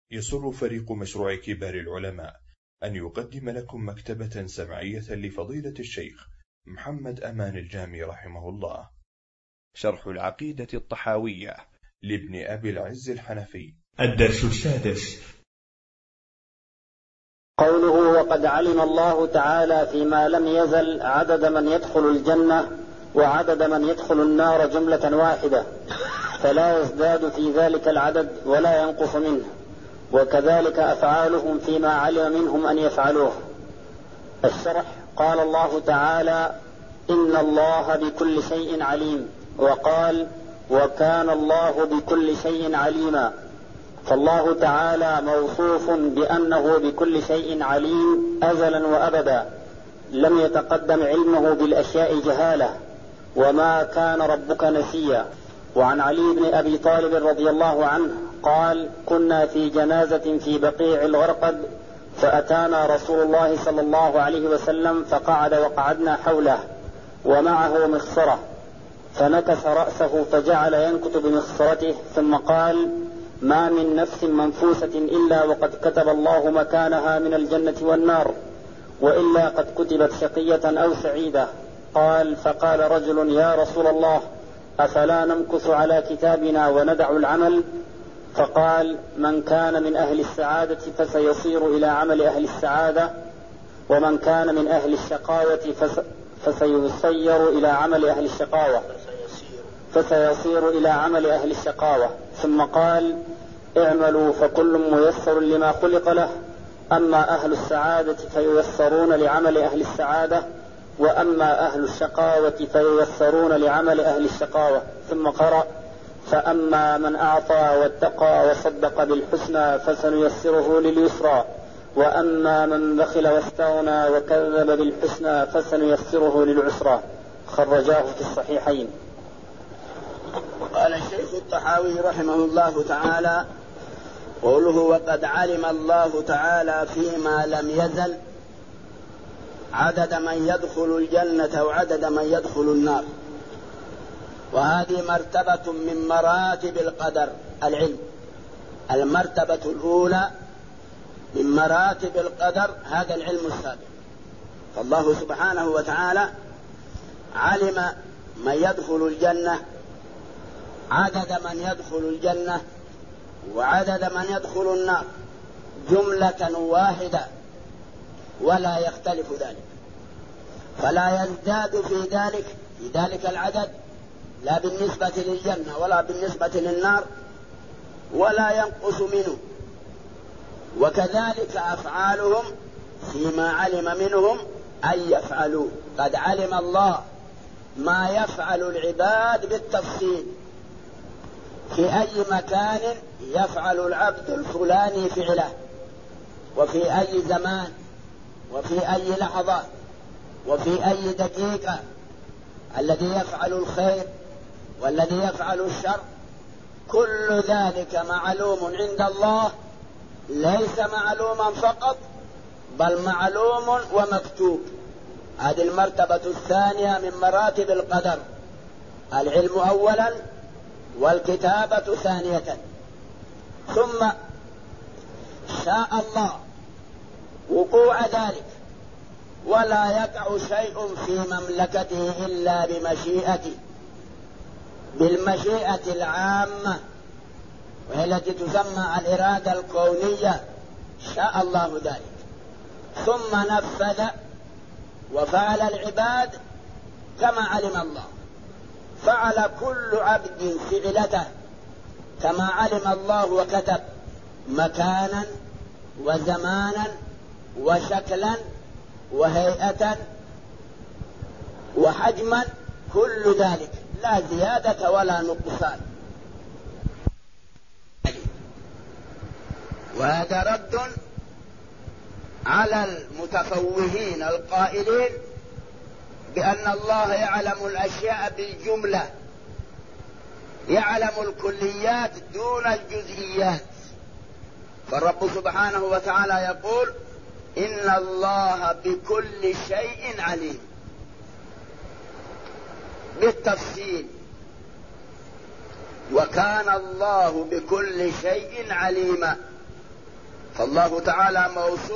يسر فريق مشروع كبار العلماء أن يقدم لكم مكتبة سمعية لفضيلة الشيخ محمد أمان الجامي رحمه الله، شرح العقيدة الطحاوية لابن أبي العز الحنفي. الدرس السادس. قوله: وقد علم الله تعالى فيما لم يزل عدد من يدخل الجنة وعدد من يدخل النار جملة واحدة، فلا يزداد في ذلك العدد ولا ينقص منه، وكذلك أفعالهم فيما علم منهم أن يفعلوه. الشرح: قال الله تعالى: إن الله بكل شيء عليم، وقال: وكان الله بكل شيء عليما. فالله تعالى موصوف بأنه بكل شيء عليم أزلا وأبدا، لم يتقدم علمه بالأشياء جهالة، وما كان ربك نسيا. وعن علي بن أبي طالب رضي الله عنه قال: كنا في جنازة في بقيع الغرقد، فأتانا رسول الله صلى الله عليه وسلم فقعد وقعدنا حوله ومعه مخصرة، فنكس رأسه فجعل ينكت بمخصرته، ثم قال: ما من نفس منفوسة إلا وقد كتب الله مكانها من الجنة والنار، وإلا قد كتبت شقية أو سعيدة. قال: فقال رجل: يا رسول الله، أفلا نمكث على كتابنا وندع العمل؟ فقال: من كان من أهل السعادة فسيصير إلى عمل أهل السعادة، ومن كان من أهل الشقاوة فسيصير إلى عمل أهل الشقاوة فسيصير إلى عمل أهل الشقاوة. ثم قال: اعملوا فكل ميسر لما خلق له، أما أهل السعادة فييسرون لعمل أهل السعادة، وأما أهل الشقاوة فييسرون لعمل أهل الشقاوة. ثم قرأ: فأما من أعطى واتقى وصدق بالحسنى فسنيسره لليسرى، وأما من بخل واستغنى وكذب بالحسنى فسنيسره للعسرى. خرجاه في الصحيحين. قال الشيخ الطحاوي رحمه الله تعالى: قوله: وقد علم الله تعالى فيما لم يزل عدد من يدخل الجنة وعدد من يدخل النار. وهذه مرتبة من مراتب القدر، العلم. المرتبة الأولى من مراتب القدر هذا العلم السابق. فالله سبحانه وتعالى علم من يدخل الجنة، عدد من يدخل الجنة وعدد من يدخل النار جملة واحدة، ولا يختلف ذلك، فلا يزداد في ذلك العدد، لا بالنسبة للجنة ولا بالنسبة للنار، ولا ينقص منه. وكذلك أفعالهم فيما علم منهم أن يفعلوا. قد علم الله ما يفعل العباد بالتفصيل، في أي مكان يفعل العبد الفلاني فعله، وفي أي زمان، وفي أي لحظة، وفي أي دقيقة، الذي يفعل الخير والذي يفعل الشر، كل ذلك معلوم عند الله، ليس معلوما فقط بل معلوم ومكتوب. هذه المرتبة الثانية من مراتب القدر، العلم أولا والكتابة ثانية. ثم شاء الله وقوع ذلك، ولا يقع شيء في مملكته إلا بمشيئته، بالمشيئة العامة، وهي التي تسمى الإرادة الكونية. شاء الله ذلك ثم نفذ وفعل العباد كما علم الله. فعل كل عبد فعلته كما علم الله، وكتب مكانا وزمانا وشكلا وهيئة وحجما، كل ذلك لا زيادة ولا نقصان. وهذا رد على المتفوهين القائلين بأن الله يعلم الأشياء بالجملة، يعلم الكليات دون الجزئيات. فالرب سبحانه وتعالى يقول: إن الله بكل شيء عليم، بالتفصيل. وكان الله بكل شيء عليما. فالله تعالى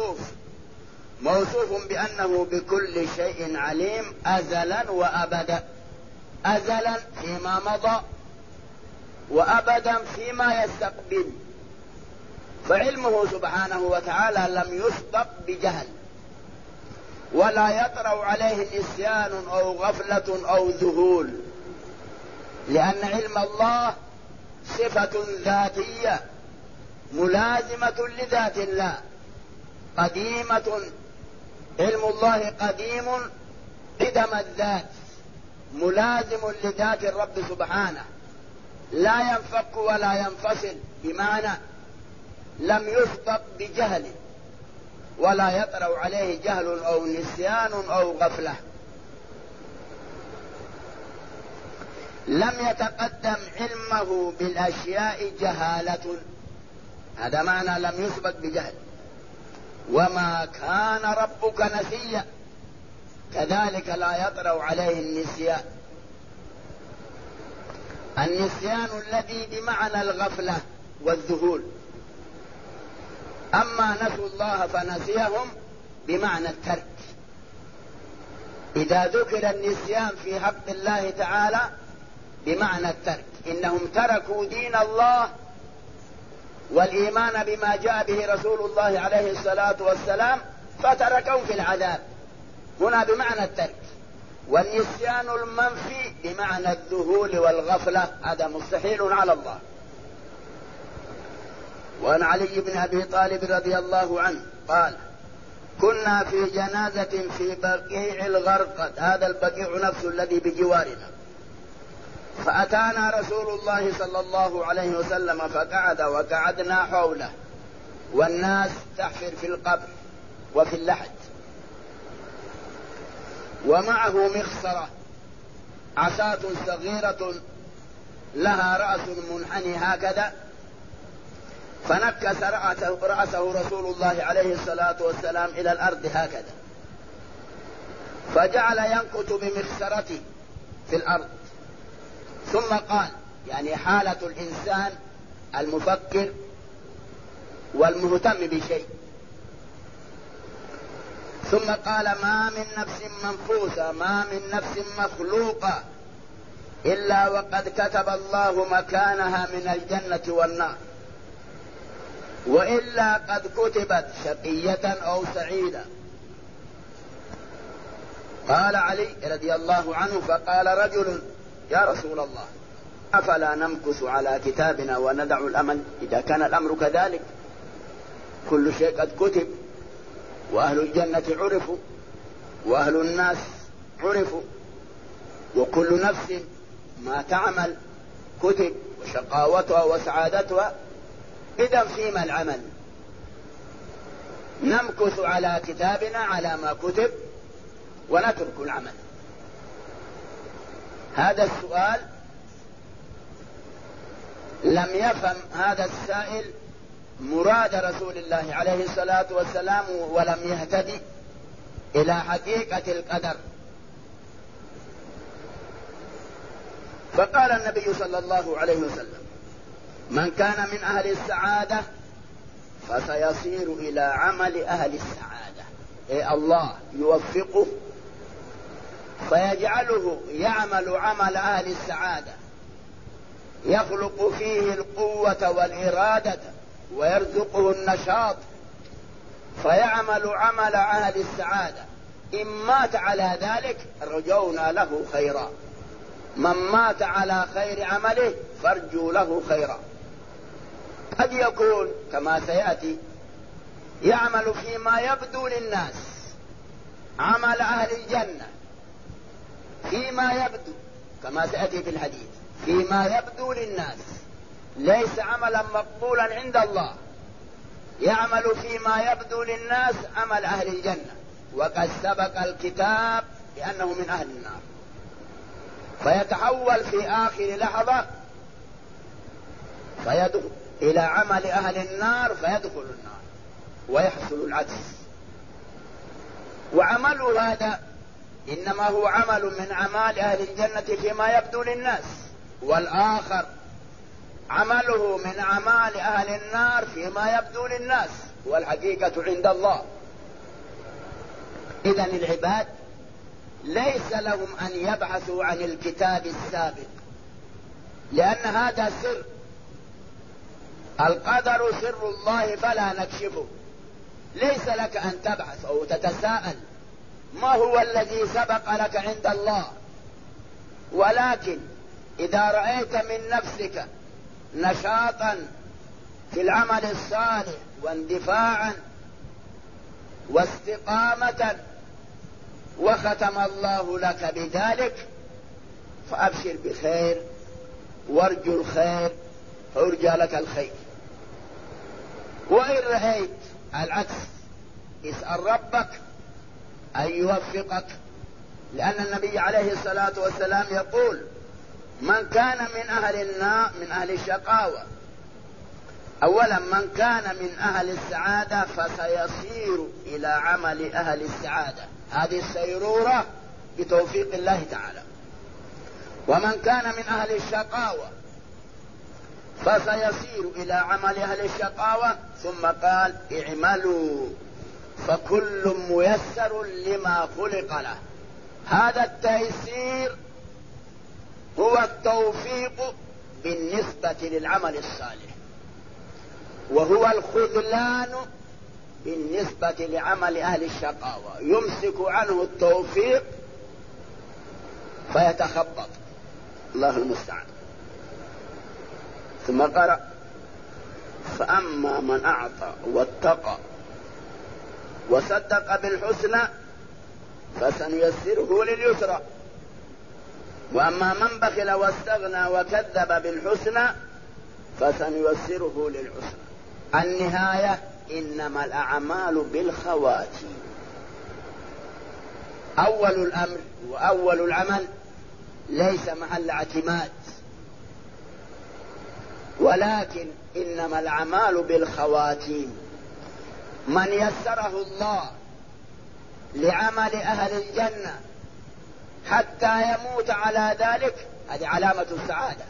موصوف بأنه بكل شيء عليم أزلا وأبدا، أزلا فيما مضى وأبدا فيما يستقبل. فعلمه سبحانه وتعالى لم يسبق بجهل، ولا يطرأ عليه نسيان أو غفلة أو ذهول، لأن علم الله صفة ذاتية ملازمة لذات الله قديمة. علم الله قديم قدم الذات ملازم لذات الرب سبحانه، لا ينفك ولا ينفصل، بمعنى لم يسبق بجهل ولا يطرأ عليه جهل أو نسيان أو غفلة. لم يتقدم علمه بالأشياء جهالة، هذا معنى لم يسبق بجهل. وما كان ربك نسيا، كذلك لا يطرأ عليه النسيان. النسيان الذي بمعنى الغفلة والذهول، أما نسوا الله فنسيهم بمعنى الترك. إذا ذكر النسيان في حق الله تعالى بمعنى الترك، إنهم تركوا دين الله والإيمان بما جاء به رسول الله عليه الصلاة والسلام فتركوا في العذاب، هنا بمعنى الترك. والنسيان المنفي بمعنى الذهول والغفلة، هذا مستحيل على الله. وعن علي بن أبي طالب رضي الله عنه قال: كنا في جنازة في بقيع الغرقد، هذا البقيع نفسه الذي بجوارنا، فأتانا رسول الله صلى الله عليه وسلم فقعد وقعدنا حوله، والناس تحفر في القبر وفي اللحد، ومعه مخصرة عصاة صغيرة لها رأس منحني هكذا، فنكس رأسه رسول الله عليه الصلاة والسلام إلى الأرض هكذا، فجعل ينكت بمخصرته في الأرض، ثم قال، يعني حالة الإنسان المفكر والمهتم بشيء، ثم قال: ما من نفس منفوسة، ما من نفس مخلوقة إلا وقد كتب الله مكانها من الجنة والنار، وإلا قد كتبت شقية أو سعيدة. قال علي رضي الله عنه: فقال رجل: يا رسول الله، أفلا نمكث على كتابنا وندع الأمل؟ إذا كان الأمر كذلك، كل شيء قد كتب، وأهل الجنة عرفوا وأهل الناس عرفوا، وكل نفس ما تعمل كتب، وشقاوتها وسعادتها، إذا فيما العمل؟ نمكث على كتابنا على ما كتب ونترك العمل. هذا السؤال لم يفهم هذا السائل مراد رسول الله عليه الصلاة والسلام، ولم يهتدي إلى حقيقة القدر. فقال النبي صلى الله عليه وسلم: من كان من أهل السعادة فسيصير إلى عمل أهل السعادة، أي الله يوفقه فيجعله يعمل عمل أهل السعادة، يخلق فيه القوة والإرادة ويرزقه النشاط، فيعمل عمل أهل السعادة. إن مات على ذلك رجونا له خيرا، من مات على خير عمله فارجوا له خيرا. قد يكون كما سيأتي يعمل فيما يبدو للناس عمل أهل الجنة، فيما يبدو كما سيأتي في الحديث، فيما يبدو للناس، ليس عملا مقبولا عند الله، يعمل فيما يبدو للناس عمل أهل الجنة، وقد سبق الكتاب بأنه من أهل النار، فيتحول في آخر لحظة فيدخل إلى عمل أهل النار فيدخل النار ويحصل العكس. وعمل هذا إنما هو عمل من أعمال أهل الجنة فيما يبدو للناس، والآخر عمله من أعمال أهل النار فيما يبدو للناس والحقيقة عند الله. إذن العباد ليس لهم أن يبحثوا عن الكتاب السابق، لأن هذا سر، القدر سر الله فلا نكشفه. ليس لك أن تبحث أو تتساءل ما هو الذي سبق لك عند الله، ولكن إذا رأيت من نفسك نشاطا في العمل الصالح واندفاعا واستقامة وختم الله لك بذلك فأبشر بخير وارجو الخير فأرجى لك الخير. وإن رأيت العكس اسأل ربك أن يوفقك، لأن النبي عليه الصلاة والسلام يقول من كان من أهل النار من أهل الشقاوة، أولا من كان من أهل السعادة فسيصير إلى عمل أهل السعادة، هذه السيرورة بتوفيق الله تعالى. ومن كان من أهل الشقاوة فسيصير إلى عمل أهل الشقاوة. ثم قال اعملوا فكل ميسر لما خلق له. هذا التيسير هو التوفيق بالنسبة للعمل الصالح، وهو الخذلان بالنسبة لعمل أهل الشقاوة، يمسك عنه التوفيق فيتخبط، الله المستعان. ثم قرأ فأما من أعطى واتقى وصدق بالحسنى فسنيسره لليسرى، وأما من بخل واستغنى وكذب بالحسنى فسنيسره للعسرى. النهاية إنما الأعمال بالخواتيم. أول الأمر وأول العمل ليس محل اعتماد، ولكن إنما الأعمال بالخواتيم. من يسره الله لعمل أهل الجنة حتى يموت على ذلك هذه علامة السعادة،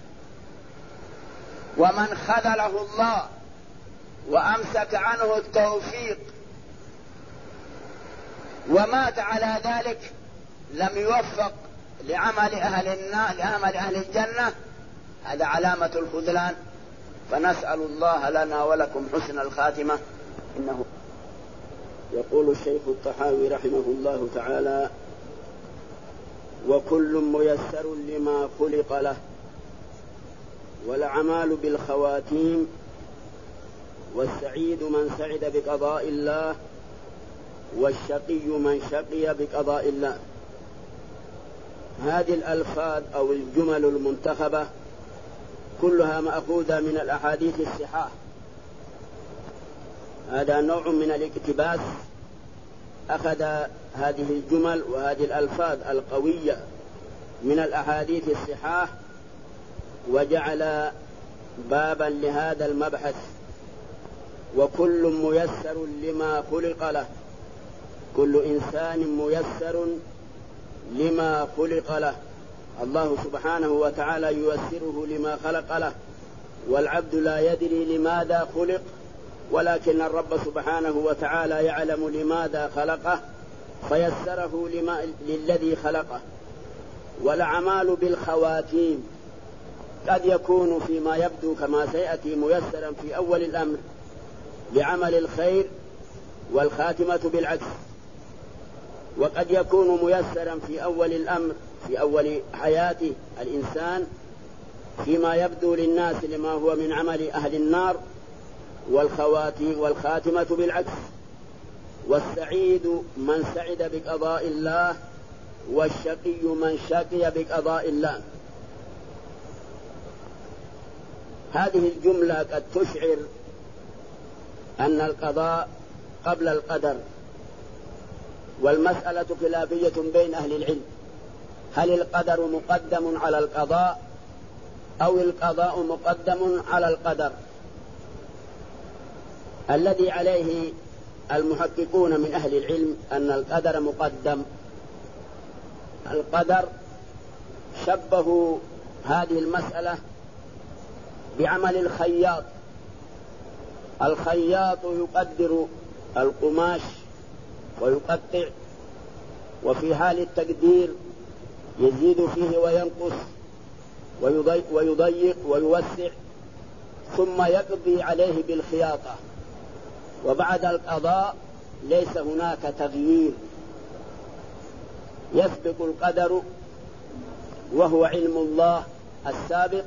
ومن خذله الله وأمسك عنه التوفيق ومات على ذلك لم يوفق لعمل أهل الجنة، هذا علامة الخذلان. فنسأل الله لنا ولكم حسن الخاتمة. إنه يقول الشيخ الطحاوي رحمه الله تعالى وكل ميسر لما خلق له، والأعمال بالخواتيم، والسعيد من سعد بقضاء الله، والشقي من شقي بقضاء الله. هذه الألفاظ أو الجمل المنتخبة كلها مأخوذة من الأحاديث الصحاح. هذا نوع من الاقتباس، أخذ هذه الجمل وهذه الألفاظ القوية من الأحاديث الصحاح وجعل بابا لهذا المبحث. وكل ميسر لما خلق له، كل إنسان ميسر لما خلق له. الله سبحانه وتعالى ييسره لما خلق له، والعبد لا يدري لماذا خلق، ولكن الرب سبحانه وتعالى يعلم لماذا خلقه فيسره للذي خلقه. والأعمال بالخواتيم قد يكون فيما يبدو كما سيأتي ميسرا في أول الأمر لعمل الخير والخاتمة بالعكس، وقد يكون ميسرا في أول الأمر في أول حياة الإنسان فيما يبدو للناس لما هو من عمل أهل النار، والخاتمة بالعكس. والسعيد من سعد بقضاء الله، والشقي من شقي بقضاء الله. هذه الجملة قد تشعر أن القضاء قبل القدر، والمسألة خلافية بين أهل العلم، هل القدر مقدم على القضاء أو القضاء مقدم على القدر؟ الذي عليه المحققون من أهل العلم أن القدر مقدم. القدر شبهوا هذه المسألة بعمل الخياط. الخياط يقدر القماش ويقطع، وفي حال التقدير يزيد فيه وينقص ويضيق ويوسع، ثم يقضي عليه بالخياطة، وبعد القضاء ليس هناك تغيير، يسبق القدر وهو علم الله السابق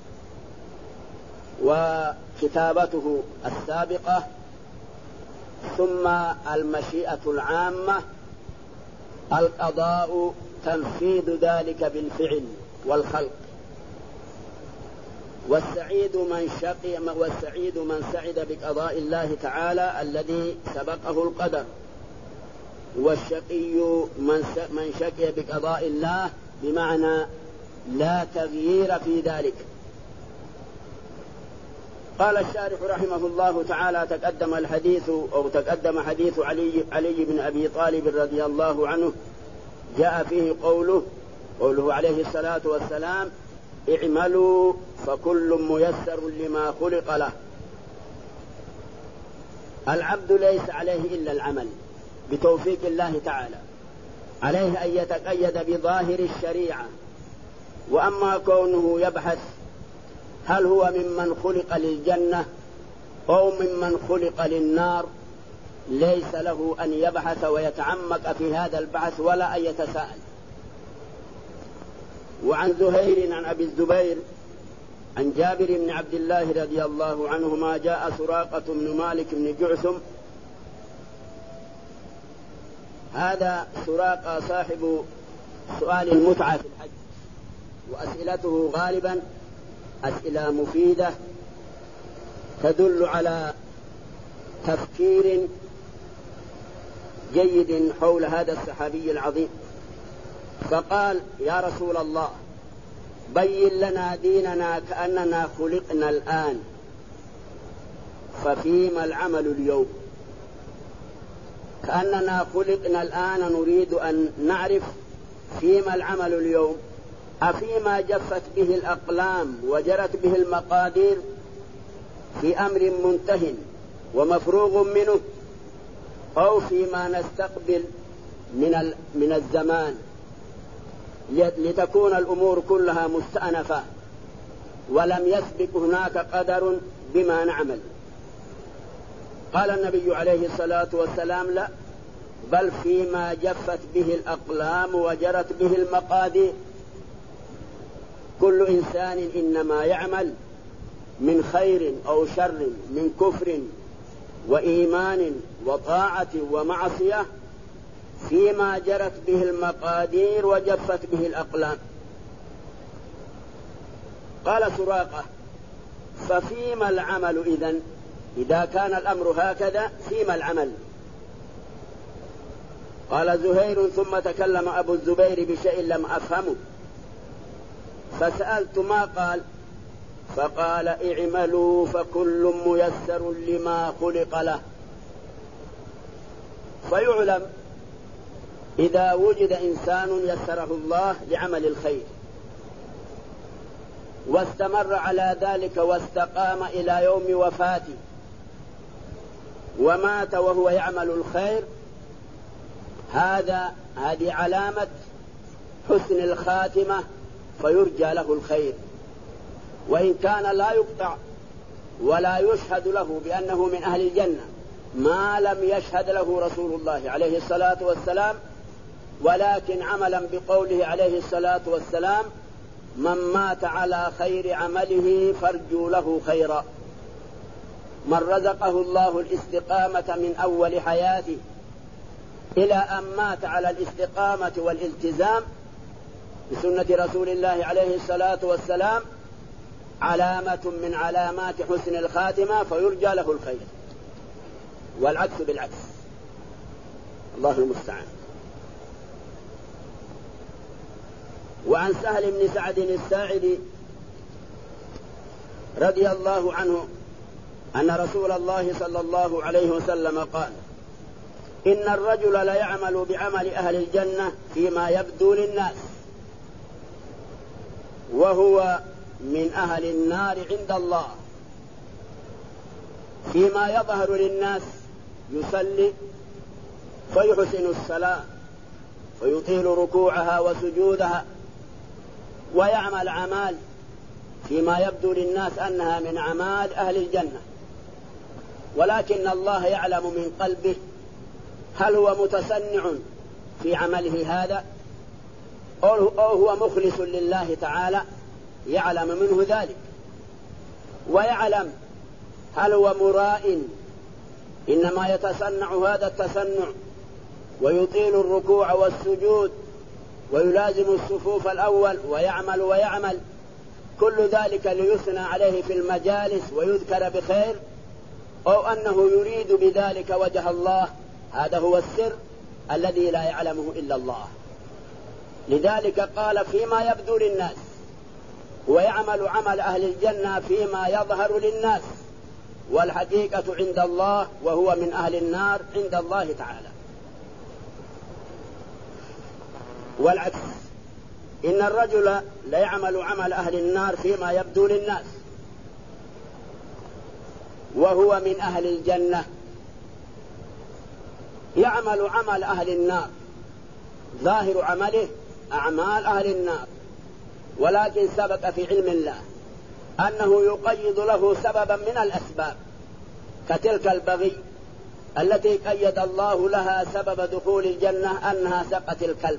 وكتابته السابقة، ثم المشيئة العامة، القضاء تنفيذ ذلك بالفعل والخلق. والسعيد من سعد بقضاء الله تعالى الذي سبقه القدر، والشقي من شقي بقضاء الله، بمعنى لا تغيير في ذلك. قال الشارح رحمه الله تعالى: تقدم حديث علي بن أبي طالب رضي الله عنه، جاء فيه قوله عليه الصلاة والسلام: اعملوا فكل ميسر لما خلق له. العبد ليس عليه إلا العمل بتوفيق الله تعالى، عليه أن يتقيد بظاهر الشريعة، وأما كونه يبحث هل هو ممن خلق للجنة أو ممن خلق للنار، ليس له أن يبحث ويتعمق في هذا البحث ولا أن يتساءل. وعن زهير عن أبي الزبير عن جابر بن عبد الله رضي الله عنهما جاء سراقة بن مالك بن جعثم. هذا سراقة صاحب سؤال المتعة في الحج، وأسئلته غالبا أسئلة مفيدة تدل على تفكير جيد حول هذا الصحابي العظيم. فقال: يا رسول الله، بين لنا ديننا كأننا خلقنا الآن، ففيما العمل اليوم؟ كأننا خلقنا الآن نريد أن نعرف فيما العمل اليوم، أفيما جفت به الأقلام وجرت به المقادير في أمر منتهٍ ومفروغ منه، أو فيما نستقبل من الزمان لتكون الأمور كلها مستأنفة ولم يسبق هناك قدر بما نعمل؟ قال النبي عليه الصلاة والسلام: لا، بل فيما جفت به الأقلام وجرت به المقادير. كل إنسان إنما يعمل من خير أو شر، من كفر وإيمان وطاعة ومعصية، فيما جرت به المقادير وجفت به الأقلام. قال سراقة: ففيما العمل إذن؟ إذا كان الأمر هكذا فيما العمل؟ قال زهير: ثم تكلم أبو الزبير بشيء لم أفهمه، فسألت ما قال، فقال: اعملوا فكل ميسر لما خلق له. فيعلم إذا وجد إنسان يسره الله لعمل الخير واستمر على ذلك واستقام إلى يوم وفاته ومات وهو يعمل الخير، هذه علامة حسن الخاتمة، فيرجى له الخير. وإن كان لا يقطع ولا يشهد له بأنه من أهل الجنة ما لم يشهد له رسول الله عليه الصلاة والسلام، ولكن عملا بقوله عليه الصلاة والسلام: من مات على خير عمله فارجوا له خيرا. من رزقه الله الاستقامة من أول حياته إلى أن مات على الاستقامة والالتزام بسنة رسول الله عليه الصلاة والسلام، علامة من علامات حسن الخاتمة، فيرجى له الخير، والعكس بالعكس. الله المستعان. وعن سهل بن سعد الساعدي رضي الله عنه أن رسول الله صلى الله عليه وسلم قال: إن الرجل ليعمل بعمل أهل الجنة فيما يبدو للناس، وهو من أهل النار عند الله. فيما يظهر للناس يصلي فيحسن الصلاة ويطيل ركوعها وسجودها ويعمل أعمال فيما يبدو للناس أنها من أعمال أهل الجنة، ولكن الله يعلم من قلبه هل هو متصنع في عمله هذا أو هو مخلص لله تعالى، يعلم منه ذلك، ويعلم هل هو مراء إنما يتصنع هذا التصنع ويطيل الركوع والسجود ويلازم الصفوف الأول ويعمل كل ذلك ليثنى عليه في المجالس ويذكر بخير، أو أنه يريد بذلك وجه الله. هذا هو السر الذي لا يعلمه إلا الله. لذلك قال فيما يبدو للناس، ويعمل عمل أهل الجنة فيما يظهر للناس، والحقيقة عند الله وهو من أهل النار عند الله تعالى. والعكس، إن الرجل ليعمل عمل أهل النار فيما يبدو للناس وهو من أهل الجنة، يعمل عمل أهل النار، ظاهر عمله أعمال أهل النار، ولكن سبق في علم الله أنه يقيد له سببا من الأسباب، كتلك البغي التي قيد الله لها سبب دخول الجنة أنها سقت الكلب،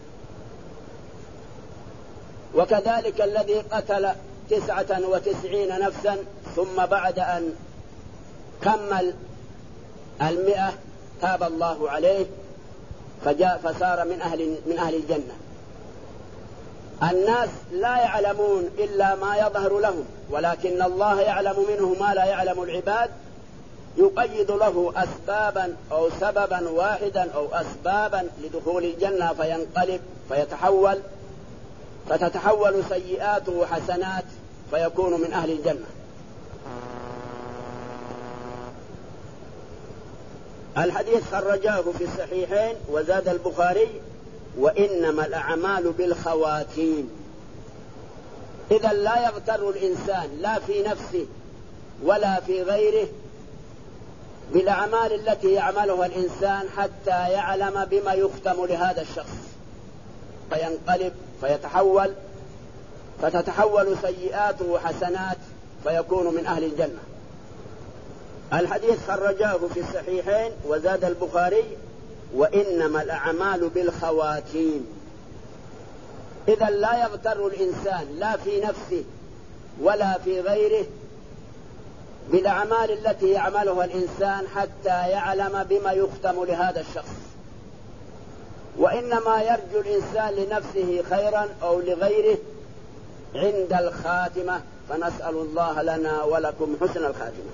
وكذلك الذي قتل 99 نفسا ثم بعد أن كمل 100 تاب الله عليه فصار من أهل الجنة. الناس لا يعلمون إلا ما يظهر لهم، ولكن الله يعلم منه ما لا يعلم العباد، يقيد له أسبابا أو سببا واحدا أو أسبابا لدخول الجنة فينقلب فيتحول، فتتحول سيئاته حسنات فيكون من أهل الجنة. الحديث خرجاه في الصحيحين وزاد البخاري: وإنما الأعمال بالخواتيم. إذا لا يغتر الإنسان لا في نفسه ولا في غيره بالأعمال التي يعملها الإنسان حتى يعلم بما يختم لهذا الشخص، فينقلب فيتحول، فتتحول سيئاته حسنات فيكون من أهل الجنة. الحديث خرجاه في الصحيحين وزاد البخاري: وإنما الأعمال بالخواتيم. إذا لا يغتر الإنسان لا في نفسه ولا في غيره بالأعمال التي يعملها الإنسان حتى يعلم بما يختم لهذا الشخص، وإنما يرجو الإنسان لنفسه خيرا أو لغيره عند الخاتمة، فنسأل الله لنا ولكم حسن الخاتمة.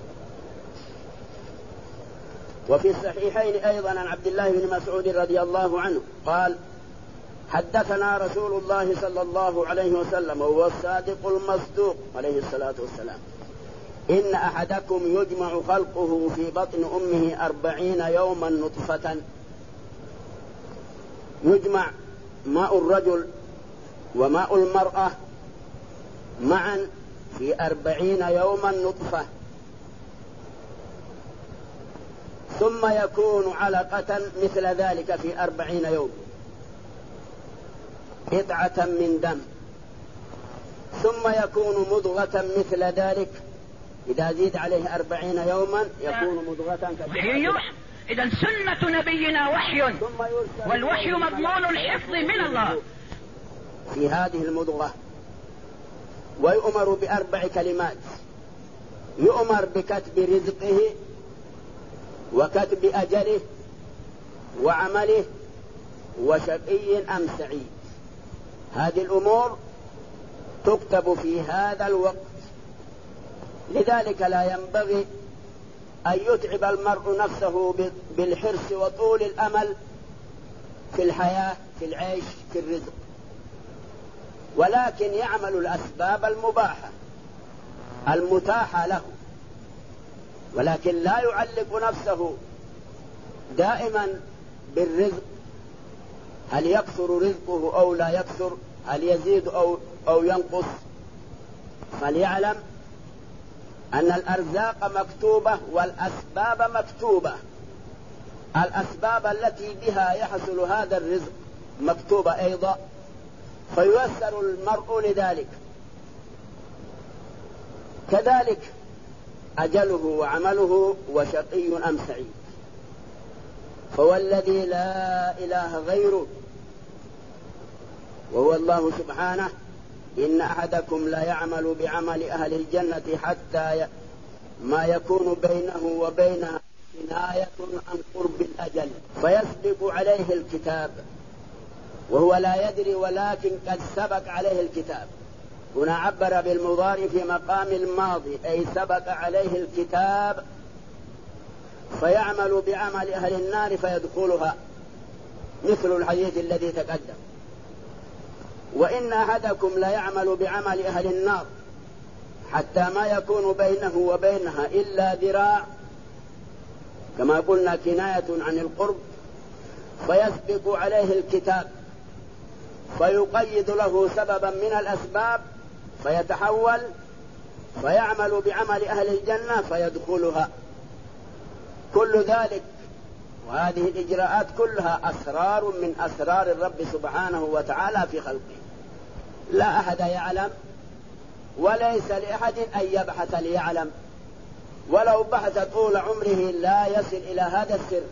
وفي الصحيحين أيضا عن عبد الله بن مسعود رضي الله عنه قال: حدثنا رسول الله صلى الله عليه وسلم وهو الصادق المصدوق عليه الصلاة والسلام: إن أحدكم يجمع خلقه في بطن أمه 40 يوما نطفة. يجمع ماء الرجل وماء المرأة معا في 40 يوما نطفة، ثم يكون علقة مثل ذلك في 40 يوم، قطعة من دم، ثم يكون مضغة مثل ذلك، إذا زيد عليه 40 يوما يكون مضغة كذلك. إذا سنة نبينا وحي، والوحي مضمون الحفظ من الله. في هذه المضغة ويؤمر ب4 كلمات: يؤمر بكتب رزقه وكتب أجله وعمله وشقي أم سعيد. هذه الأمور تكتب في هذا الوقت، لذلك لا ينبغي أن يتعب المرء نفسه بالحرص وطول الأمل في الحياة، في العيش، في الرزق، ولكن يعمل الأسباب المباحة المتاحة له، ولكن لا يعلق نفسه دائما بالرزق، هل يكثر رزقه أو لا يكثر، هل يزيد أو ينقص، فليعلم أن الأرزاق مكتوبة والأسباب مكتوبة. الأسباب التي بها يحصل هذا الرزق مكتوبة أيضا، فييسر المرء لذلك. كذلك أجله وعمله وشقي أم سعيد، فهو الذي لا إله غيره وهو الله سبحانه. إن أحدكم لا يعمل بعمل أهل الجنة حتى ما يكون بينه وبينها كناية عن قرب الأجل فيسبق عليه الكتاب وهو لا يدري، ولكن قد سبق عليه الكتاب. هنا عبر بالمضارع في مقام الماضي، أي سبق عليه الكتاب، فيعمل بعمل أهل النار فيدخلها، مثل الحديث الذي تقدم. وإن أحدكم لا يعمل بعمل أهل النار حتى ما يكون بينه وبينها إلا ذراع، كما قلنا كناية عن القرب، فيسبق عليه الكتاب فيقيد له سببا من الأسباب فيتحول فيعمل بعمل أهل الجنة فيدخلها. كل ذلك وهذه الإجراءات كلها أسرار من أسرار الرب سبحانه وتعالى في خلقه، لا أحد يعلم، وليس لأحد أن يبحث ليعلم، ولو بحث طول عمره لا يصل إلى هذا السر.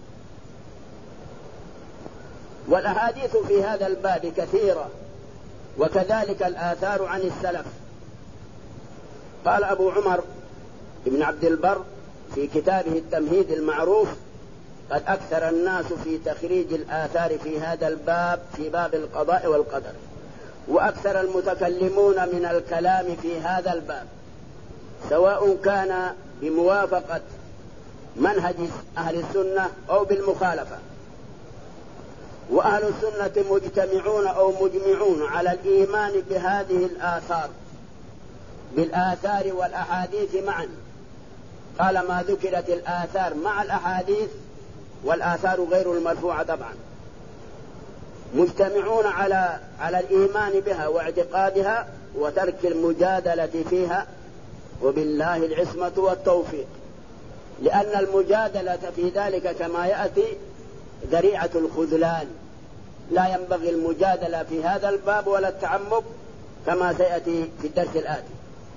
والأحاديث في هذا الباب كثيرة، وكذلك الآثار عن السلف. قال أبو عمر بن عبد البر في كتابه التمهيد المعروف: قد أكثر الناس في تخريج الآثار في هذا الباب، في باب القضاء والقدر، وأكثر المتكلمون من الكلام في هذا الباب، سواء كان بموافقة منهج أهل السنة أو بالمخالفة. وأهل السنة مجتمعون أو مجمعون على الإيمان بهذه الآثار، بالآثار والأحاديث معا. قال ما ذكرت الآثار مع الأحاديث، والآثار غير المرفوعة طبعا، مجتمعون على الإيمان بها واعتقادها وترك المجادلة فيها، وبالله العصمة والتوفيق، لأن المجادلة في ذلك كما يأتي ذريعة الخذلان. لا ينبغي المجادلة في هذا الباب ولا التعمق، كما سيأتي في الدرس الآتي.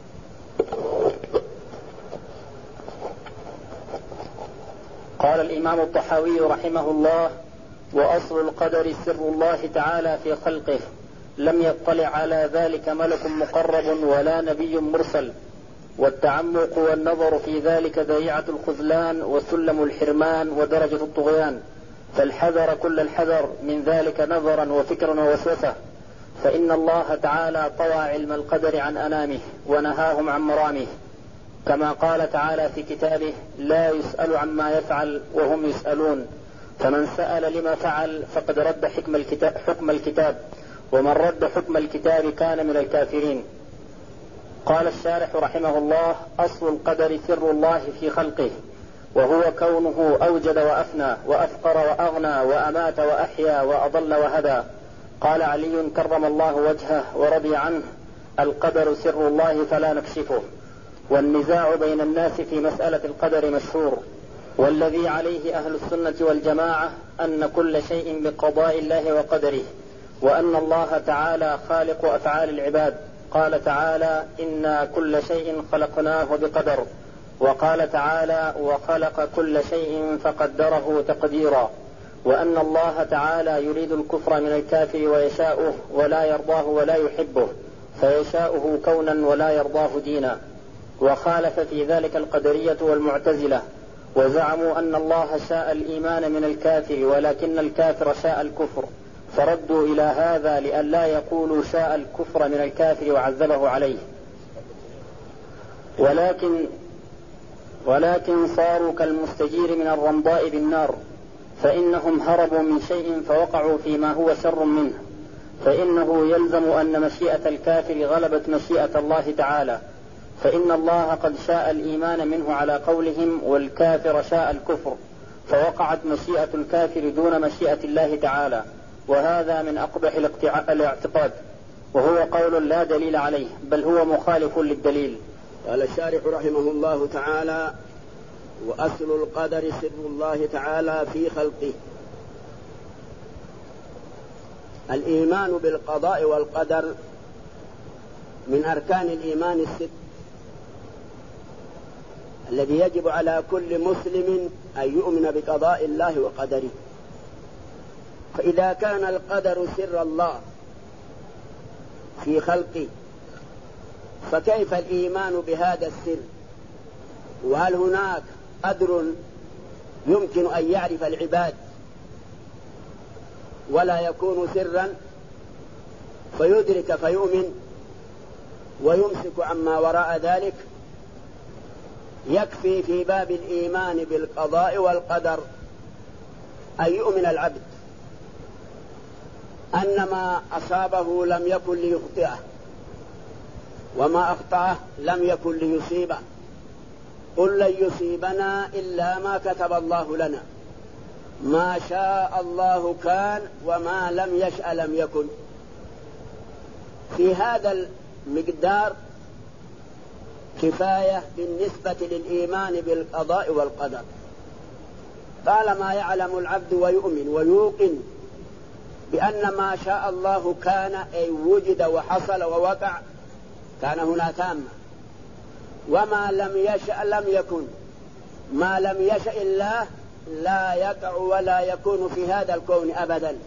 قال الإمام الطحاوي رحمه الله: وأصل القدر سر الله تعالى في خلقه، لم يطلع على ذلك ملك مقرب ولا نبي مرسل، والتعمق والنظر في ذلك ذريعة الخذلان وسلم الحرمان ودرجة الطغيان، فالحذر كل الحذر من ذلك نظرا وفكرا ووسوسة، فإن الله تعالى طوى علم القدر عن أنامه ونهاهم عن مرامه، كما قال تعالى في كتابه: لا يسأل عما يفعل وهم يسألون، فمن سأل لما فعل فقد رد حكم الكتاب، ومن رد حكم الكتاب كان من الكافرين. قال الشارح رحمه الله: أصل القدر سر الله في خلقه، وهو كونه أوجد وأفنى وأفقر وأغنى وأمات وأحيا وأضل وهدى. قال علي كرم الله وجهه ورضي عنه: القدر سر الله فلا نكشفه. والنزاع بين الناس في مسألة القدر مشهور، والذي عليه أهل السنة والجماعة أن كل شيء بقضاء الله وقدره، وأن الله تعالى خالق أفعال العباد. قال تعالى: إنا كل شيء خلقناه بقدر. وقال تعالى: وخلق كل شيء فقدره تقديرا. وأن الله تعالى يريد الكفر من الكافر ويشاؤه ولا يرضاه ولا يحبه، فيشاؤه كونا ولا يرضاه دينا. وخالف في ذلك القدرية والمعتزلة، وزعموا أن الله شاء الإيمان من الكافر ولكن الكافر شاء الكفر، فردوا إلى هذا لئلا يقولوا شاء الكفر من الكافر وعذبه عليه. ولكن صاروا كالمستجير من الرمضاء بالنار، فإنهم هربوا من شيء فوقعوا فيما هو شر منه، فإنه يلزم أن مشيئة الكافر غلبت مشيئة الله تعالى، فإن الله قد شاء الإيمان منه على قولهم، والكافر شاء الكفر، فوقعت مشيئة الكافر دون مشيئة الله تعالى، وهذا من أقبح الاعتقاد. وهو قول لا دليل عليه بل هو مخالف للدليل. قال الشارح رحمه الله تعالى: وأصل القدر سر الله تعالى في خلقه. الإيمان بالقضاء والقدر من أركان الإيمان الست الذي يجب على كل مسلم أن يؤمن بقضاء الله وقدره. فإذا كان القدر سر الله في خلقه فكيف الإيمان بهذا السر؟ وهل هناك قدر يمكن أن يعرف العباد ولا يكون سرا فيدرك فيؤمن ويمسك عما وراء ذلك؟ يكفي في باب الإيمان بالقضاء والقدر أن يؤمن العبد أن ما أصابه لم يكن ليخطئه وما أخطأه لم يكن ليصيبه. قل لن يصيبنا إلا ما كتب الله لنا، ما شاء الله كان وما لم يشأ لم يكن. في هذا المقدار كفاية بالنسبة للإيمان بالقضاء والقدر. طالما يعلم العبد ويؤمن ويوقن بأن ما شاء الله كان أي وجد وحصل ووقع كان هنا تامة، وما لم يشأ لم يكن. ما لم يشأ الله لا يقع ولا يكون في هذا الكون أبدا.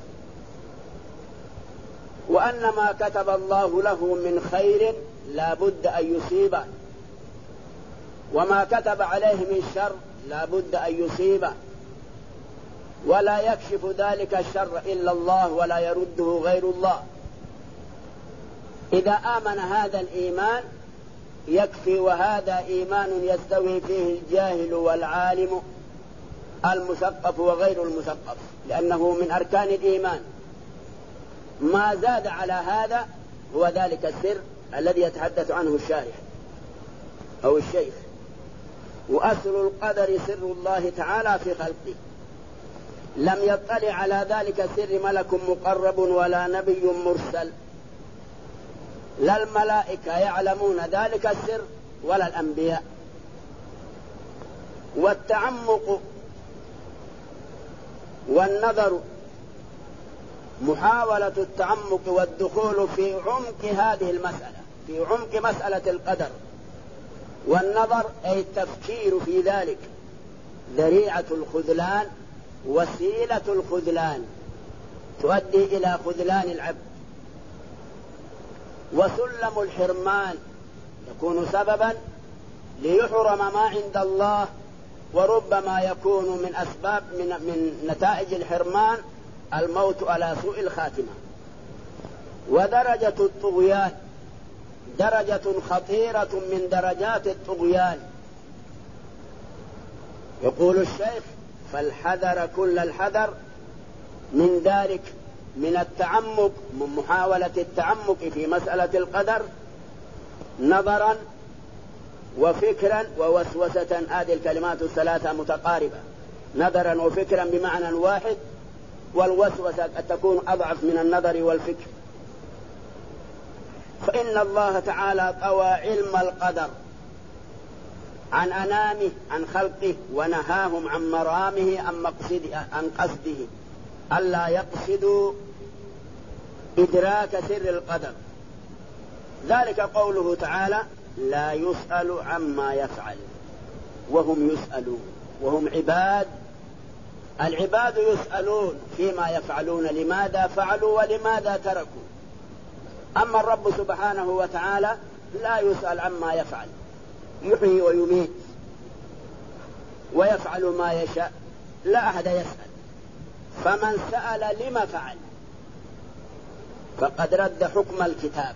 وأن ما كتب الله له من خير لا بد أن يصيبه، وما كتب عليه من شر لا بد أن يصيبه، ولا يكشف ذلك الشر إلا الله ولا يرده غير الله. إذا آمن هذا الإيمان يكفي، وهذا إيمان يستوي فيه الجاهل والعالم، المثقف وغير المثقف، لأنه من أركان الإيمان. ما زاد على هذا هو ذلك السر الذي يتحدث عنه الشارح أو الشيخ. وأصل القدر سر الله تعالى في خلقه، لم يطلع على ذلك السر ملك مقرب ولا نبي مرسل، لا الملائكة يعلمون ذلك السر ولا الأنبياء. والتعمق والنظر، محاولة التعمق والدخول في عمق هذه المسألة، في عمق مسألة القدر والنظر أي التفكير في ذلك، ذريعة الخذلان وسيلة الخذلان تؤدي إلى خذلان العبد. وسلم الحرمان يكون سببا ليحرم ما عند الله، وربما يكون من أسباب من نتائج الحرمان الموت على سوء الخاتمة. ودرجة الطغيان درجة خطيرة من درجات الطغيان. يقول الشيخ: فالحذر كل الحذر من ذلك، من التعمق، من محاولة التعمق في مسألة القدر نظرا وفكرا ووسوسة. هذه الكلمات الثلاثة متقاربة، نظرا وفكرا بمعنى واحد، والوسوسة قد تكون أضعف من النظر والفكر. فإن الله تعالى طوى علم القدر عن أنامه عن خلقه، ونهاهم عن مرامه عن قصده، ألا يقصدوا إدراك سر القدر. ذلك قوله تعالى: لا يسأل عما يفعل وهم يسألون. وهم عباد، العباد يسألون فيما يفعلون، لماذا فعلوا ولماذا تركوا. أما الرب سبحانه وتعالى لا يسأل عما يفعل، يحيي ويميت ويفعل ما يشاء، لا أحد يسأل. فمن سأل لما فعل فقد رد حكم الكتاب.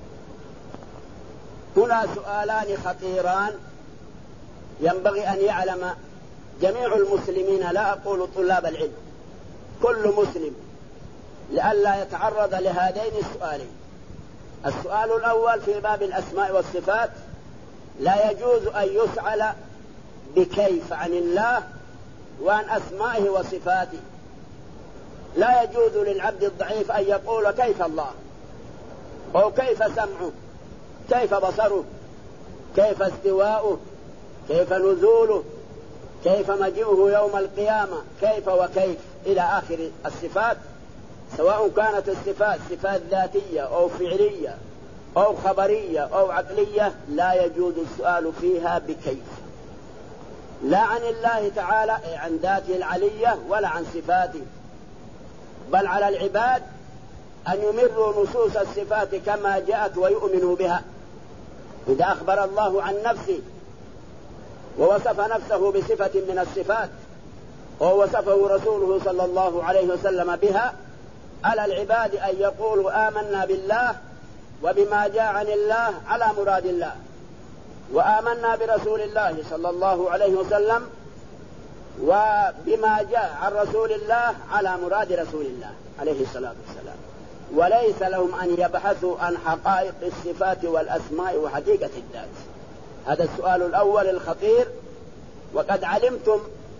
هنا سؤالان خطيران ينبغي أن يعلم جميع المسلمين، لا أقول طلاب العلم، كل مسلم، لئلا يتعرض لهذين السؤالين. السؤال الأول في باب الأسماء والصفات: لا يجوز أن يسأل بكيف عن الله وعن أسمائه وصفاته. لا يجوز للعبد الضعيف أن يقول كيف الله، أو كيف سمعه، كيف بصره، كيف استواؤه، كيف نزوله، كيف مجيئه يوم القيامة، كيف وكيف إلى آخر الصفات، سواء كانت الصفات صفات ذاتية أو فعلية أو خبرية أو عقلية، لا يجوز السؤال فيها بكيف، لا عن الله تعالى عن ذاته العلية ولا عن صفاته، بل على العباد أن يمروا نصوص الصفات كما جاءت ويؤمنوا بها. إذا أخبر الله عن نفسه ووصف نفسه بصفة من الصفات ووصفه رسوله صلى الله عليه وسلم بها، على العباد أن يقولوا آمنا بالله وبما جاء عن الله على مراد الله، وآمنا برسول الله صلى الله عليه وسلم وبما جاء عن رسول الله على مراد رسول الله عليه الصلاة والسلام، وليس لهم أن يبحثوا عن حقائق الصفات والأسماء وحقيقة الذات. هذا السؤال الأول الخطير. وقد علمتم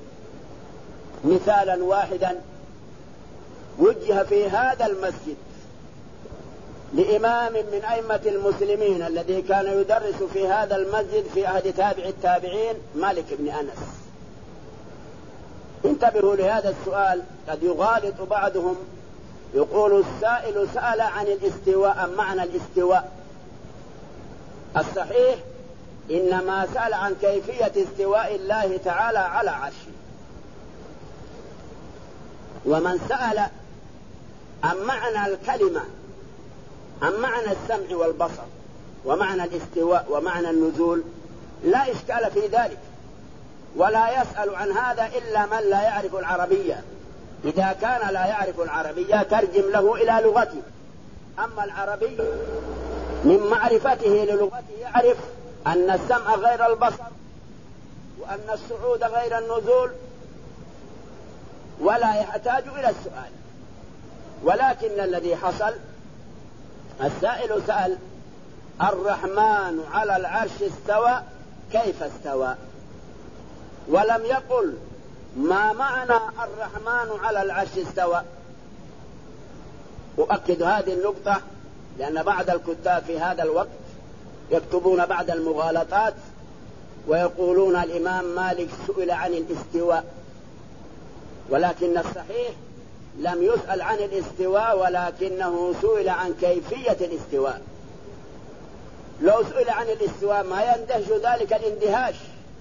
مثالا واحدا وجه في هذا المسجد لإمام من أئمة المسلمين الذي كان يدرس في هذا المسجد في عهد تابع التابعين، مالك بن أنس. انتبهوا لهذا السؤال، قد يغالط بعضهم يقول السائل سأل عن الاستواء، معنى الاستواء. الصحيح إنما سأل عن كيفية استواء الله تعالى على عرشه. ومن سأل عن معنى الكلمة، عن معنى السمع والبصر ومعنى الاستواء ومعنى النزول، لا إشكال في ذلك، ولا يسأل عن هذا إلا من لا يعرف العربية. إذا كان لا يعرف العربية ترجم له إلى لغته. أما العربي من معرفته للغته يعرف أن السمع غير البصر وأن الصعود غير النزول، ولا يحتاج إلى السؤال. ولكن الذي حصل السائل سأل الرحمن على العرش استوى، كيف استوى؟ ولم يقل ما معنى الرحمن على العرش استوى. أؤكد هذه النقطة لأن بعض الكتاب في هذا الوقت يكتبون بعض المغالطات ويقولون الإمام مالك سئل عن الاستواء، ولكن الصحيح لم يسأل عن الاستواء، ولكنه سئل عن كيفية الاستواء. لو سئل عن الاستواء ما يندهش ذلك الاندهاش.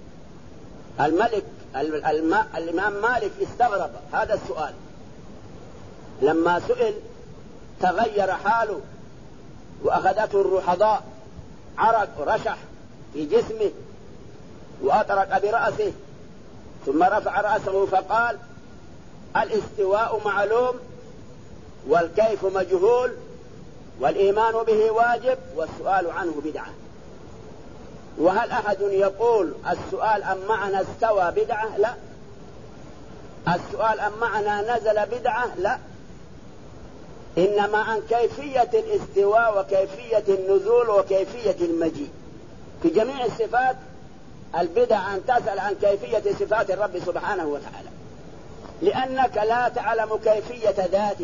الإمام مالك استغرب هذا السؤال، لما سئل تغير حاله وأخذته الرحضاء، عرق رشح في جسمه وأطرق برأسه، ثم رفع رأسه فقال الاستواء معلوم والكيف مجهول والإيمان به واجب والسؤال عنه بدعة. وهل أحد يقول السؤال عن معنى استوى بدعة؟ لا. السؤال عن معنى نزل بدعة؟ لا. إنما عن كيفية الاستواء وكيفية النزول وكيفية المجيء. في جميع الصفات البدع أن تسأل عن كيفية صفات الرب سبحانه وتعالى، لأنك لا تعلم كيفية ذاته.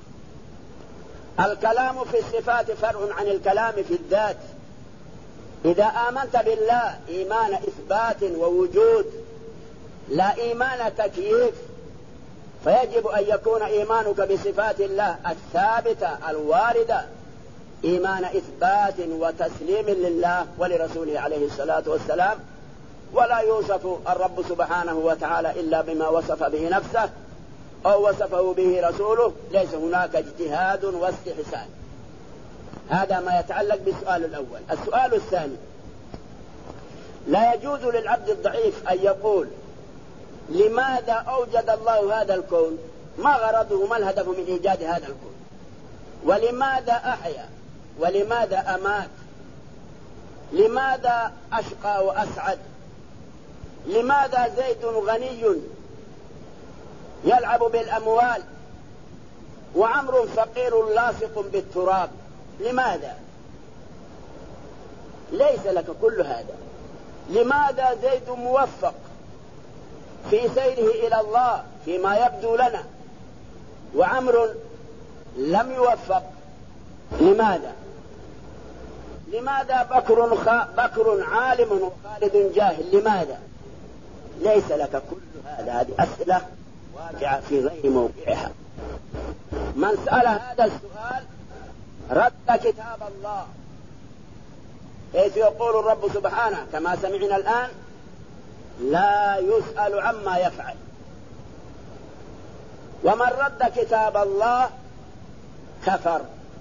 الكلام في الصفات فرع عن الكلام في الذات. إذا آمنت بالله إيمان إثبات ووجود لا إيمان تكييف، فيجب أن يكون إيمانك بصفات الله الثابتة الواردة إيمان إثبات وتسليم لله ولرسوله عليه الصلاة والسلام. ولا يوصف الرب سبحانه وتعالى إلا بما وصف به نفسه أو وصفه به رسوله، ليس هناك اجتهاد واستحسان. هذا ما يتعلق بالسؤال الأول. السؤال الثاني، لا يجوز للعبد الضعيف أن يقول لماذا أوجد الله هذا الكون؟ ما غرضه؟ ما الهدف من إيجاد هذا الكون؟ ولماذا أحيا؟ ولماذا أمات؟ لماذا أشقى وأسعد؟ لماذا زيد غني يلعب بالأموال وعمر فقير لاصق بالتراب؟ لماذا؟ ليس لك كل هذا. لماذا زيد موفق في سيره إلى الله فيما يبدو لنا وعمر لم يوفق؟ لماذا؟ لماذا بكر عالم وخالد جاهل؟ لماذا؟ ليس لك كل هذه أسئلة واقعة في غير موقعها. من سأل هذا السؤال رد كتاب الله، حيث يقول الرب سبحانه كما سمعنا الآن: لا يسأل عما يفعل. ومن رد كتاب الله كفر.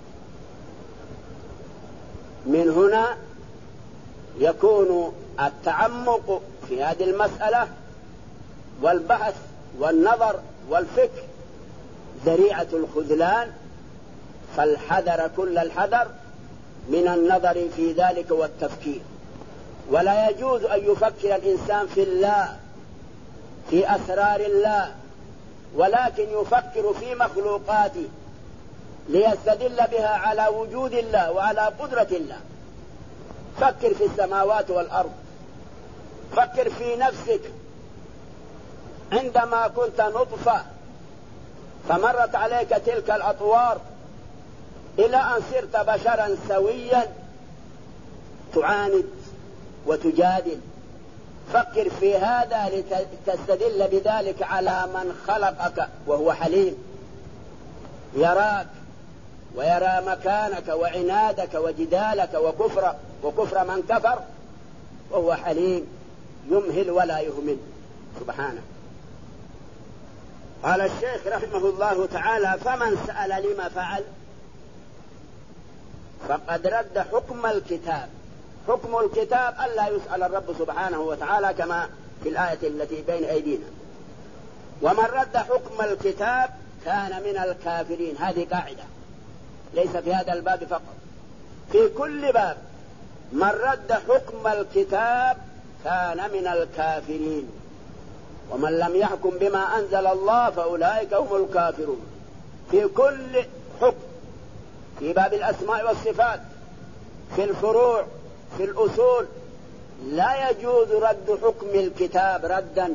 من هنا يكون التعمق في هذه المسألة والبحث والنظر والفكر ذريعة الخذلان، فالحذر كل الحذر من النظر في ذلك والتفكير. ولا يجوز أن يفكر الإنسان في الله، في أسرار الله، ولكن يفكر في مخلوقاته ليستدل بها على وجود الله وعلى قدرة الله. فكر في السماوات والأرض، فكر في نفسك عندما كنت نطفة فمرت عليك تلك الأطوار إلى أن صرت بشرا سويا تعاند وتجادل. فكر في هذا لتستدل بذلك على من خلقك وهو حليم، يراك ويرى مكانك وعنادك وجدالك وكفر من كفر، وهو حليم يمهل ولا يهمل سبحانه. قال الشيخ رحمه الله تعالى: فمن سأل لما فعل فقد رد حكم الكتاب. حكم الكتاب ألا يسأل الرب سبحانه وتعالى كما في الآية التي بين أيدينا. ومن رد حكم الكتاب كان من الكافرين. هذه قاعدة ليس في هذا الباب فقط، في كل باب. من رد حكم الكتاب كان من الكافرين. ومن لم يحكم بما أنزل الله فأولئك هم الكافرون. في كل حكم، في باب الأسماء والصفات، في الفروع، في الأصول، لا يجوز رد حكم الكتاب ردا.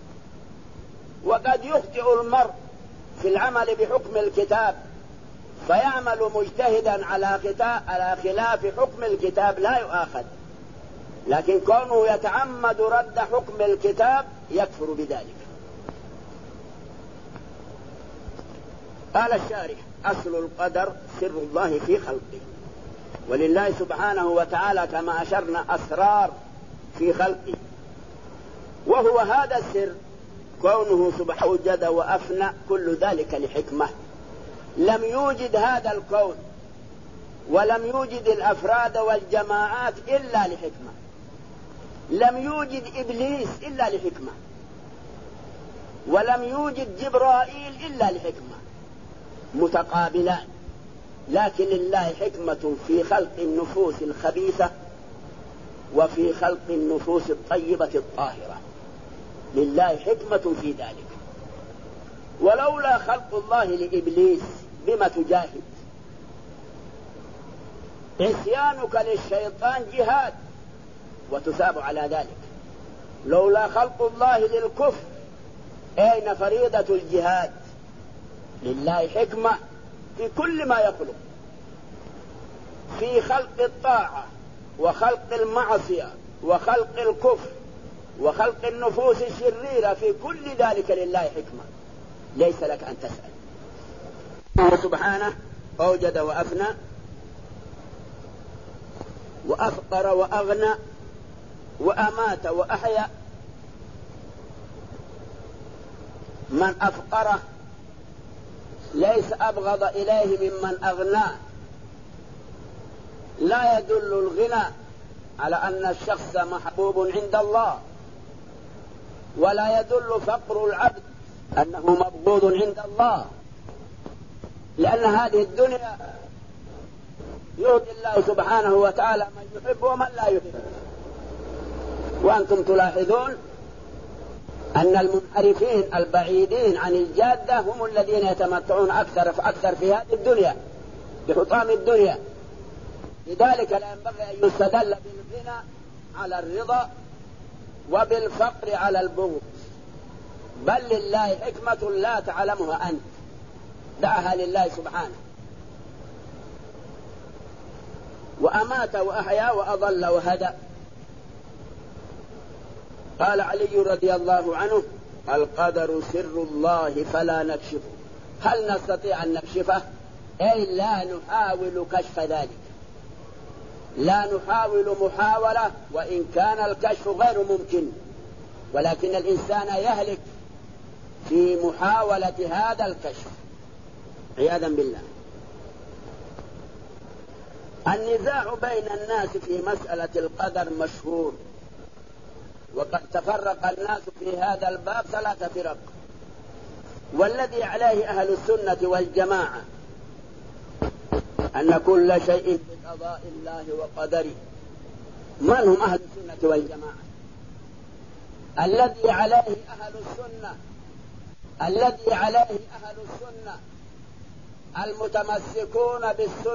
وقد يخطئ المرء في العمل بحكم الكتاب فيعمل مجتهدا على خلاف حكم الكتاب لا يؤاخذ، لكن كونه يتعمد رد حكم الكتاب يكفر بذلك. قال الشارح: أصل القدر سر الله في خلقه، ولله سبحانه وتعالى كما أشرنا أسرار في خلقه، وهو هذا السر كونه سبحانه وجد وأفنى كل ذلك لحكمة. لم يوجد هذا الكون ولم يوجد الأفراد والجماعات إلا لحكمة. لم يوجد إبليس إلا لحكمة، ولم يوجد جبرائيل إلا لحكمة، متقابلان. لكن لله حكمة في خلق النفوس الخبيثة وفي خلق النفوس الطيبة الطاهرة. لله حكمة في ذلك. ولولا خلق الله لإبليس بما تجاهد؟ عصيانك للشيطان جهاد وتثاب على ذلك. لولا خلق الله للكفر أين فريضة الجهاد؟ لله حكمة في كل ما يخلق، في خلق الطاعة وخلق المعصية وخلق الكفر وخلق النفوس الشريرة. في كل ذلك لله حكمة، ليس لك أن تسأل. الله سبحانه أوجد وأفنى وأفقر وأغنى وأمات وأحيا. من أفقره ليس أبغض إليه ممن أغناه. لا يدل الغنى على أن الشخص محبوب عند الله، ولا يدل فقر العبد أنه مبغوض عند الله، لأن هذه الدنيا يؤتي الله سبحانه وتعالى من يحب ومن لا يحب. وأنتم تلاحظون أن المنحرفين البعيدين عن الجادة هم الذين يتمتعون أكثر فأكثر في هذه الدنيا بحطام الدنيا. لذلك لا ينبغي أن يستدل بالغنى على الرضا وبالفقر على البغض، بل لله حكمة لا تعلمها أنت، دعها لله سبحانه. وأمات وأحيا وأضل وهدى. قال علي رضي الله عنه: القدر سر الله فلا نكشفه. هل نستطيع أن نكشفه؟ أي لا نحاول كشف ذلك، لا نحاول محاولة، وإن كان الكشف غير ممكن، ولكن الإنسان يهلك في محاولة هذا الكشف عياذا بالله. النزاع بين الناس في مسألة القدر مشهور، وقد تفرق الناس في هذا الباب 3 فرق، والذي عليه أهل السنة والجماعة أن كل شيء بقضاء الله وقدره. من هم أهل السنة والجماعة؟ الذي عليه أهل السنة المتمسكون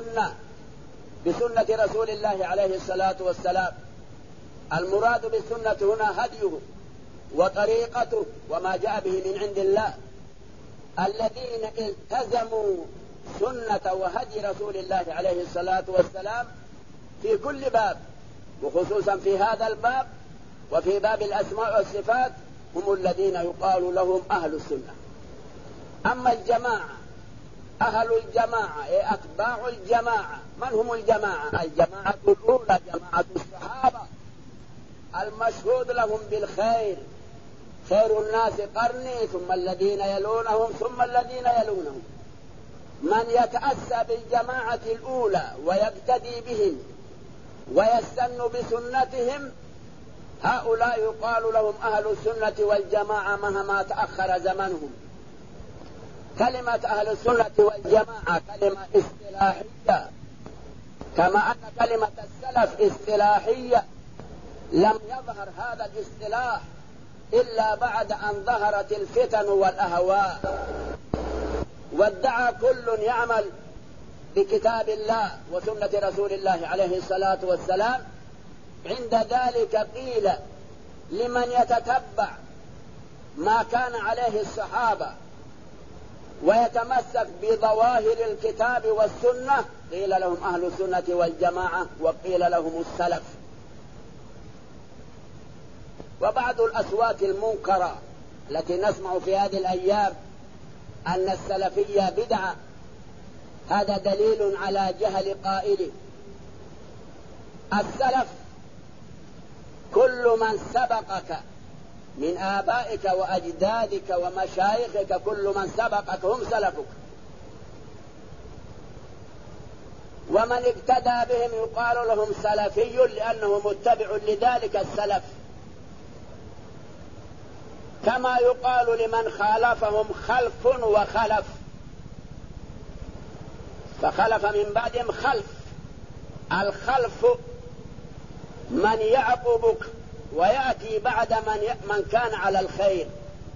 بسنة رسول الله عليه الصلاة والسلام. المراد بالسنة هنا هديه وطريقته وما جاء به من عند الله، الذين التزموا سنة وهدي رسول الله عليه الصلاة والسلام في كل باب، وخصوصا في هذا الباب وفي باب الأسماء والصفات، هم الذين يقال لهم أهل السنة. أما الجماعة، أهل الجماعة أتباع الجماعة، من هم الجماعة؟ الجماعة الأولى جماعة الصحابة المشهود لهم بالخير، خير الناس قرني ثم الذين يلونهم ثم الذين يلونهم. من يتأسى بالجماعة الأولى ويقتدي بهم ويستن بسنتهم، هؤلاء يقال لهم أهل السنة والجماعة مهما تأخر زمنهم. كلمة أهل السنة والجماعة كلمة اصطلاحية، كما أن كلمة السلف اصطلاحية. لم يظهر هذا الاصطلاح إلا بعد أن ظهرت الفتن والأهواء، وادعى كل يعمل بكتاب الله وسنة رسول الله عليه الصلاة والسلام. عند ذلك قيل لمن يتتبع ما كان عليه الصحابة ويتمسك بظواهر الكتاب والسنة، قيل لهم أهل السنة والجماعة، وقيل لهم السلف. وبعض الأصوات المنكرة التي نسمع في هذه الأيام أن السلفية بدعة، هذا دليل على جهل قائله. السلف كل من سبقك من آبائك وأجدادك ومشايخك، كل من سبقك هم سلفك، ومن اقتدى بهم يقال لهم سلفي لأنه متبع لذلك السلف. كما يقال لمن خالفهم خلف وخلف، فخلف من بعدهم خلف. الخلف من يعقبك ويأتي بعد من كان على الخير.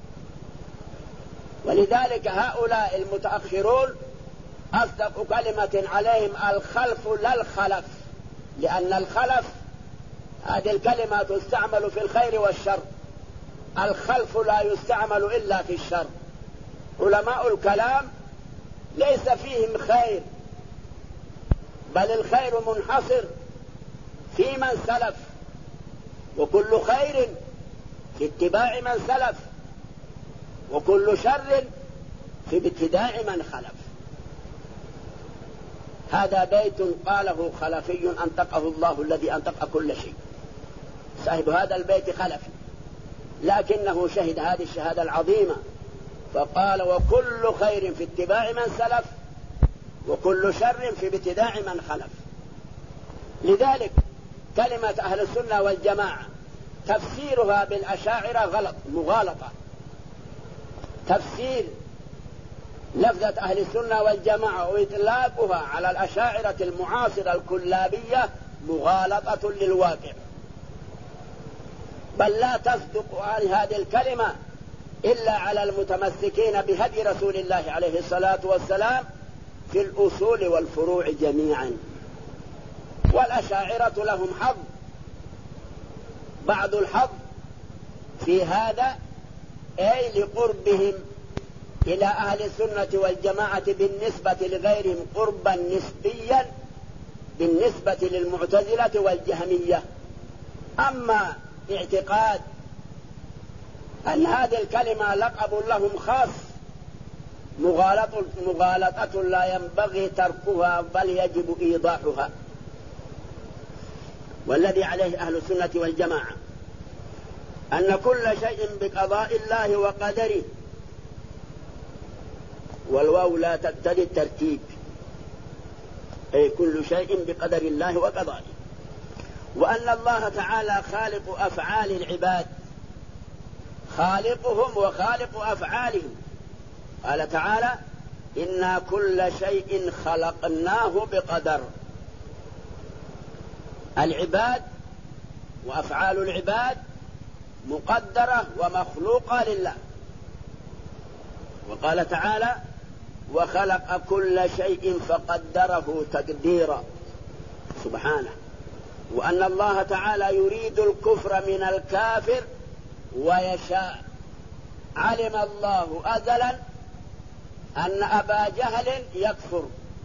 ولذلك هؤلاء المتأخرون أصدق كلمة عليهم الخلف لا الخلف، لأن الخلف هذه الكلمة تستعمل في الخير والشر، الخلف لا يستعمل إلا في الشر. علماء الكلام ليس فيهم خير، بل الخير منحصر في من سلف، وكل خير في اتباع من سلف، وكل شر في ابتداع من خلف. هذا بيت قاله خلفي أنطقه الله الذي أنطق كل شيء. صاحب هذا البيت خلفي، لكنه شهد هذه الشهادة العظيمة فقال: وكل خير في اتباع من سلف، وكل شر في ابتداع من خلف. لذلك كلمة أهل السنة والجماعة تفسيرها بالأشاعرة غلط، مغالطة. تفسير لفظة أهل السنة والجماعة وإطلاقها على الأشاعرة المعاصرة الكلابية مغالطة للواقع، بل لا تصدق هذه الكلمة إلا على المتمسكين بهدي رسول الله عليه الصلاة والسلام في الأصول والفروع جميعا. والأشاعرة لهم حظ، بعض الحظ في هذا، أي لقربهم إلى أهل السنة والجماعة بالنسبة لغيرهم قربا نسبيا، بالنسبة للمعتزلة والجهمية. أما اعتقاد أن هذه الكلمة لقب لهم خاص مغالطة لا ينبغي تركها بل يجب إيضاحها، والذي عليه أهل السنة والجماعة أن كل شيء بقضاء الله وقدره، والواو لا تقتضي الترتيب، أي كل شيء بقدر الله وقضائه، وأن الله تعالى خالق أفعال العباد، خالقهم وخالق أفعالهم. قال تعالى: إنا كل شيء خلقناه بقدر. العباد وأفعال العباد مقدرة ومخلوقة لله. وقال تعالى: وخلق كل شيء فقدره تقديرا، سبحانه. وأن الله تعالى يريد الكفر من الكافر ويشاء. علم الله أزلا أن أبا جهل يكفر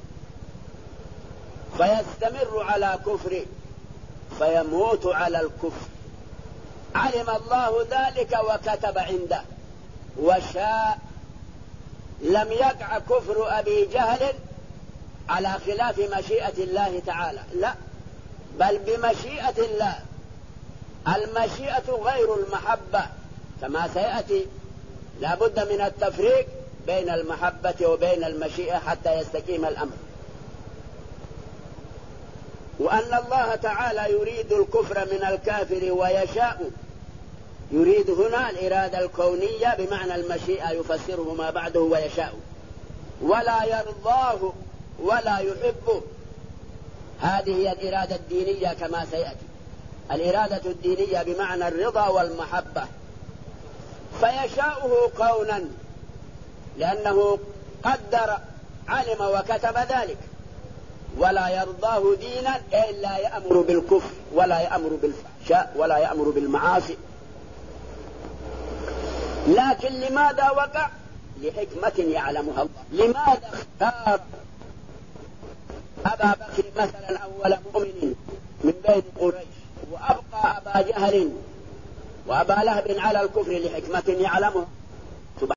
فيستمر على كفره فيموت على الكفر، علم الله ذلك وكتب عنده، وشاء. لم يقع كفر أبي جهل على خلاف مشيئة الله تعالى، لا، بل بمشيئة الله. المشيئة غير المحبة كما سيأتي، لا بد من التفريق بين المحبة وبين المشيئة حتى يستقيم الأمر. وأن الله تعالى يريد الكفر من الكافر ويشاء. يريد هنا الإرادة الكونية بمعنى المشيئة، يفسره ما بعده ويشاء. ولا يرضاه ولا يحبه، هذه هي الإرادة الدينية كما سيأتي. الإرادة الدينية بمعنى الرضا والمحبة. فيشاؤه كونا لأنه قدر علم وكتب ذلك. ولا يرضاه دينا إلا يأمر بالكفر ولا يأمر بالفحشاء ولا يأمر بالمعاصي. لكن لماذا وقع؟ لحكمة يعلمها الله. لماذا اختار أبا بكر مثلا أول مؤمن من بين قريش وأبقى أبا جهل وأبا لهب على الكفر؟ لحكمة يعلمها.